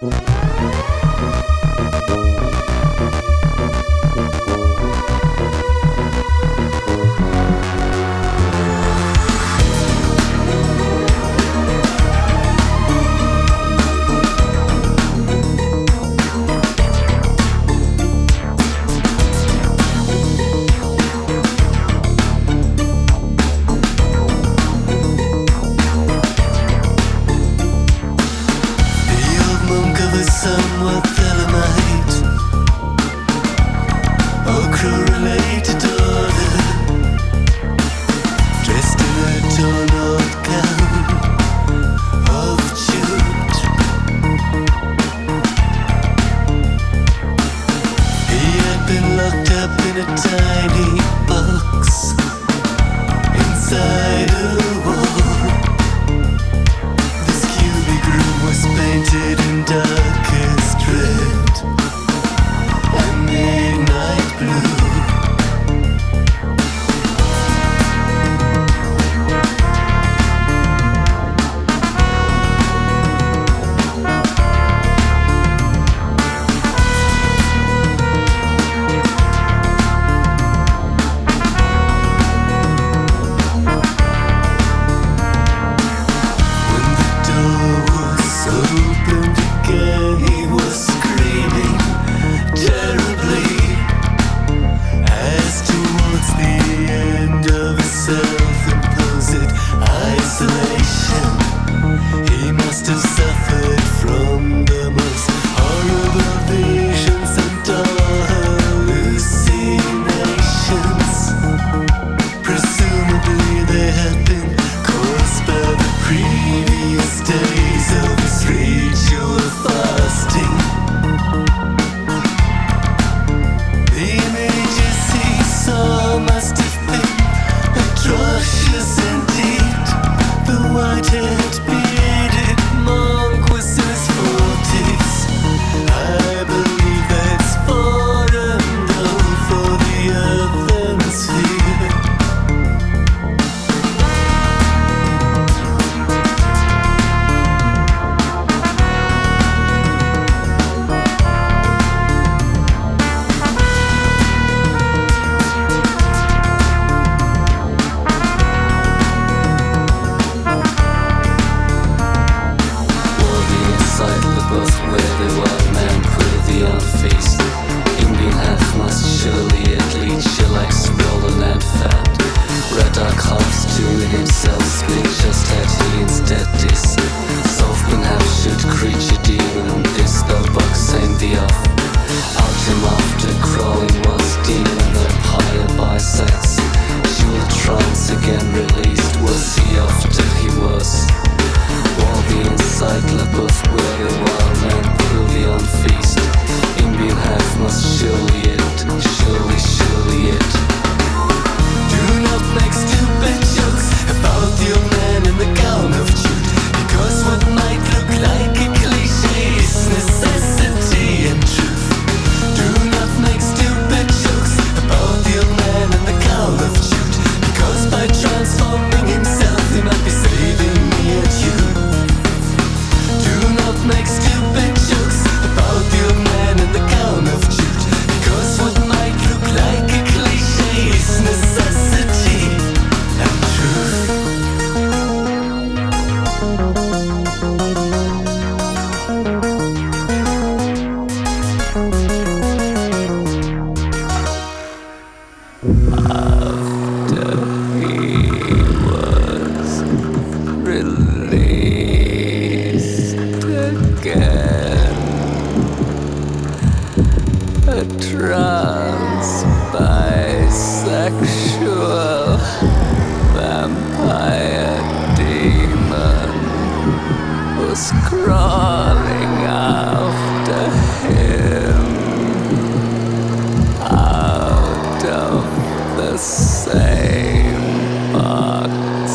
Somewhat Thelemite or crew-related order, dressed in a torn-out gown of jute. He had been locked up in a tiny box inside a wall. This cubic room was painted in darkest red and midnight blue. When the door was opened again, he was screaming terribly as towards the end of his self-imposed isolation. He must have suffered from the most horrible visions and hallucinations. Presumably they had been caused by the previous days of his ritual fasting. The images he saw must have been atrocious indeed. The white-haired bearded monk was in his 40s. I believe that's foreign though for the Earth hemisphere. Inside the booth where the wild man put the feast. Indian half must surely it lead you like swollen and fat. Red dark halves to himself speak, just had he instead this soft-been half-shoot creature demon. This the box and the off. Out him after crawling was demon vampire bisects. Jewel trance again released. Was he after he was? While the inside the booth where the wild man pavilion feast. Indian half must surely it, surely it. Do not make stupid jokes about the old man in the gown of jute, because what might look like a cliche is necessity and truth. Do not make stupid jokes about the old man in the gown of jute, because by transforming himself he might be saving me and you. Do not make stupid jokes about the old man in the gown of jute, because what might look like a cliche is necessity and truth. After he was released again, a trans bisexual vampire demon was crawling after him out of the same box.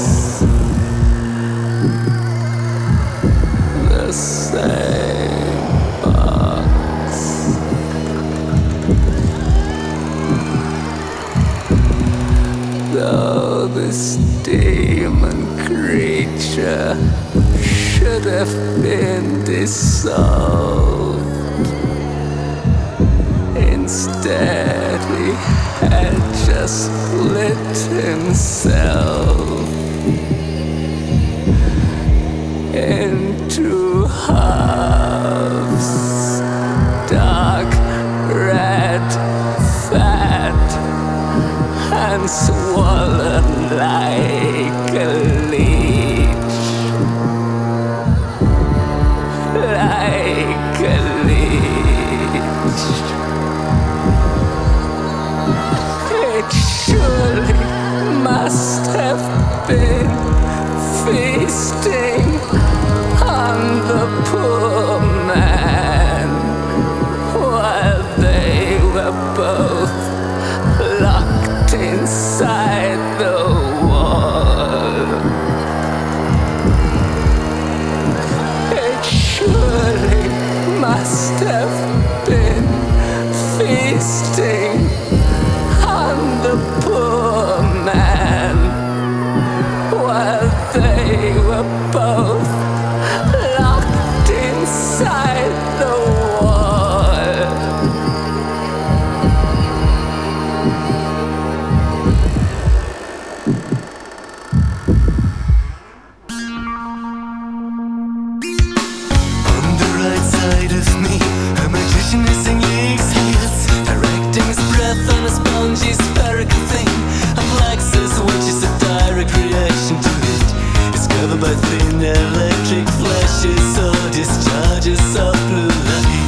The same box. Though this demon creature should have been dissolved myself into halves, dark red, fat, and swollen like a leech, like a leech. It surely must have been feasting on the poor man while they were both locked inside the wall. It surely must have been feasting on the poor man while they were both locked inside the wall. On the right side of me, a magician is singing exhales, directing his breath on a spongy spherical thing. Amplexus, which is a direct reaction to it, is covered by thin electric flashes or discharges of blue light.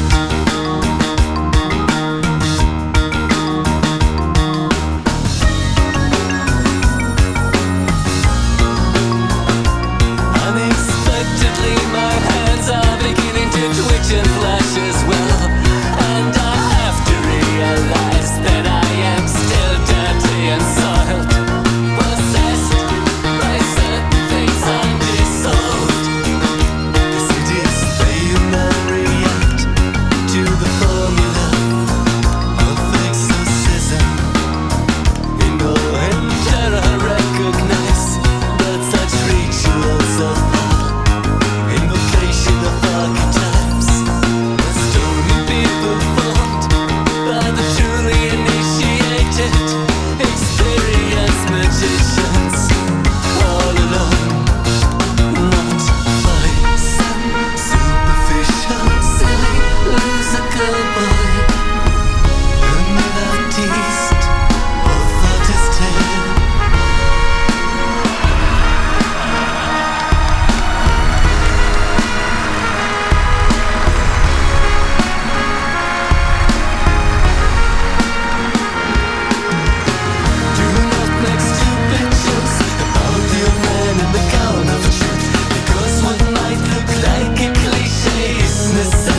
Unexpectedly, my hands are beginning to twitch and flash as well, and I have to realize that I am still dirty and soiled, possessed by certain things undissolved. The cities, they human react to the formula of exorcism. In awe and terror recognize that such rituals of power, invocation of archetypes, the story people formed by the truly initiated, experienced magicians, all alone, not by some superficial, silly, loser boy, and without taste or thought his tale. Do not make stupid jokes about the old man in the gown of truth, because what might look like a cliché is necessary.